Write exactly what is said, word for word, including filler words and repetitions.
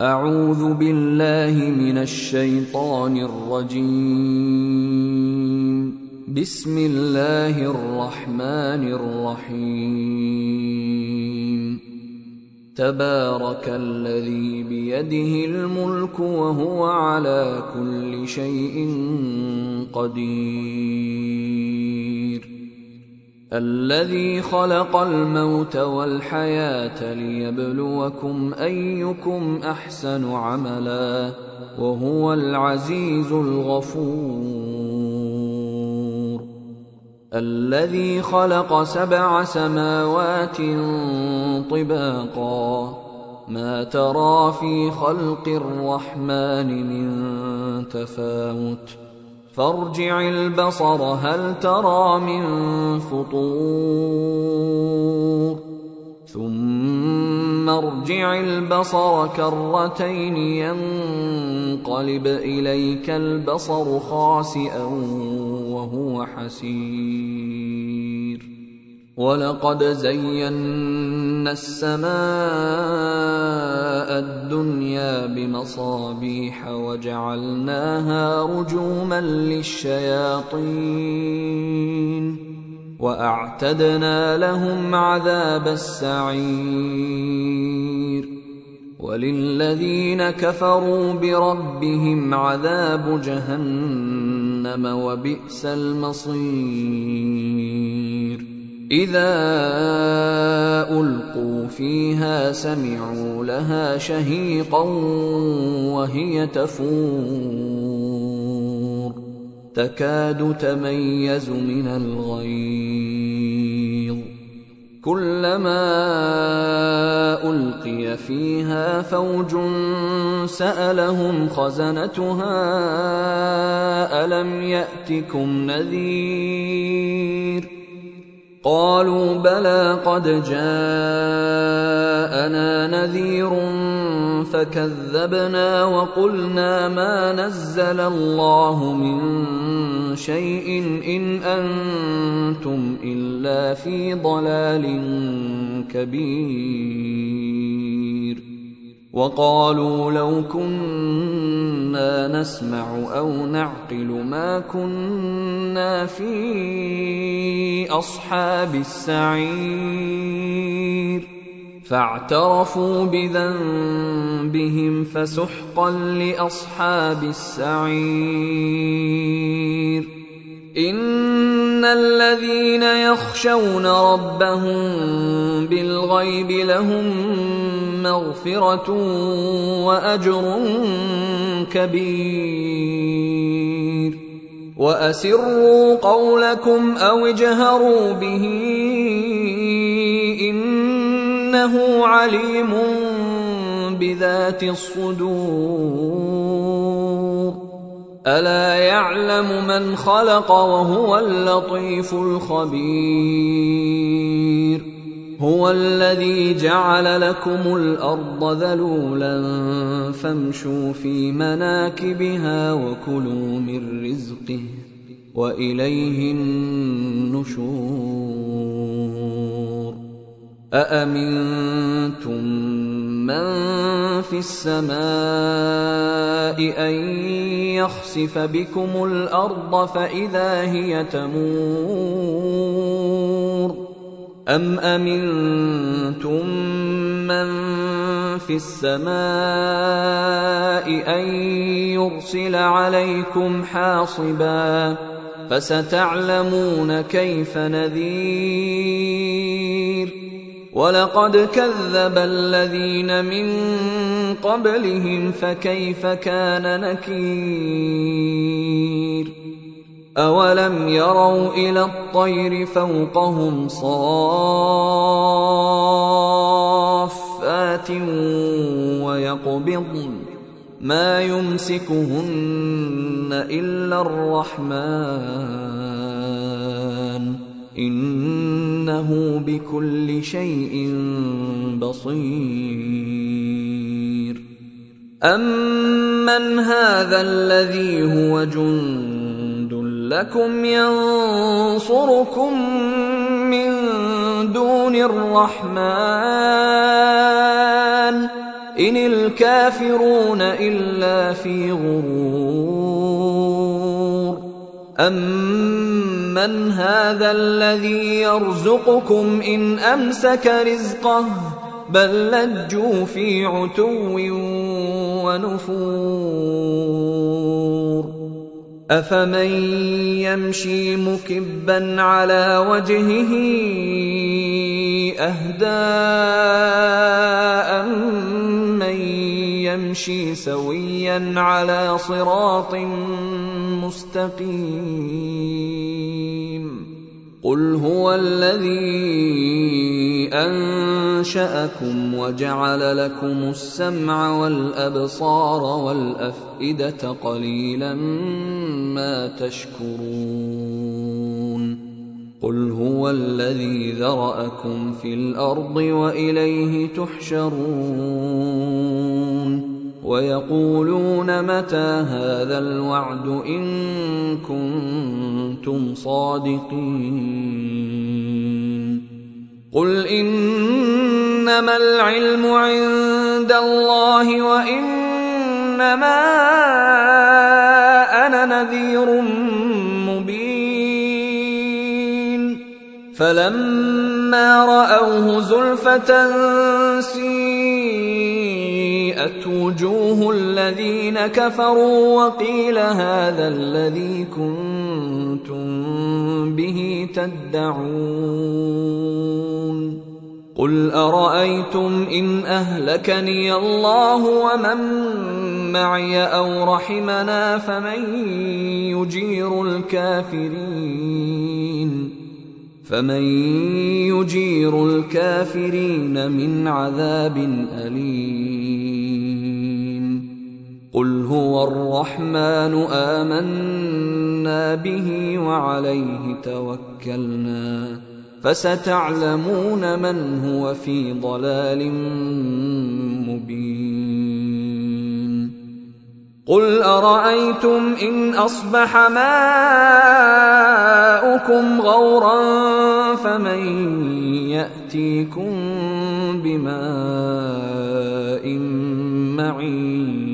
أعوذ بالله من الشيطان الرجيم. بسم الله الرحمن الرحيم. تبارك الذي بيده الملك وهو على كل شيء قدير. الذي خلق الموت والحياة ليبلوكم أيكم أحسن عملا وهو العزيز الغفور. الذي خلق سبع سماوات طباقا ما ترى في خلق الرحمن من تفاوت فارجع البصر هل ترى من فطور ثم ارجع البصر كرتين ينقلب إليك البصر خاسئا وهو حسير. ولقد زينا السماء الدنيا بمصابيح وجعلناها رجوما للشياطين وأعتدنا لهم عذاب السعير. وللذين كفروا بربهم عذاب جهنم وبئس المصير. إذا ألقوا فيها سمعوا لها شهيقا وهي تفور تكاد تميز من الغيظ. كلما ألقي فيها فوج سألهم خزنتها ألم يأتكم نذير قالوا بلى قد جاءنا نذير فكذبنا وقلنا ما نزل الله من شيء إن أنتم إلا في ضلال كبير. وقالوا لو كنا نسمع أو نعقل ما كنا في أصحاب السعير فاعترفوا بذنبهم فسحقا لأصحاب السعير. إن الذين يخشون ربهم بالغيب لهم مغفرة وأجر كبير. وأسروا قولكم أو اجهروا به إنه عليم بذات الصدور. ألا يعلم من خلق وهو اللطيف الخبير. هو الذي جعل لكم الأرض ذلولا فامشوا في مناكبها وكلوا من رزقه وإليه النشور. أأمنتم من في السماء أن يخسف بكم الأرض فإذا هي تمور أم أمنتم من في السماء أن يرسل عليكم حاصبا فستعلمون كيف نذير. ولقد كذب الذين من قبلهم فكيف كان نكير. أولم يروا إلى الطير فوقهم صافات ويقبضن ما يمسكهن إلا الرحمن إنه بكل شيء بصير. أمن هذا الذي هو جند لكم ينصركم من دون الرحمن إن الكافرون إلا في غرور أمن هذا الذي يرزقكم إن أمسك رزقه بل لجوا في عتو ونفور أفمن يمشي مكبا على وجهه أهدى أمن يمشي سويا على صراط مستقيم قل هو الذي أنشأكم وجعل لكم السمع والأبصار والأفئدة قليلا ما تشكرون قل هو الذي ذرأكم في الأرض وإليه تحشرون ويقولون متى هذا الوعد إن كنتم صادقين قل إنما العلم عند الله وإنما أنا نذير مبين فلما رأوه زلفة سيئت وجوه الذين كفروا وقيل هذا الذي كنتم به تدعون قل أرأيتم إن أهلكني الله ومن معي أو رحمنا فمن يجير الكافرين فمن يجير الكافرين من عذاب أليم قل هو الرحمن آمنا به وعليه توكلنا فستعلمون من هو في ضلال مبين قل أرأيتم إن أصبح ماؤكم غورا فمن يأتيكم بماء معين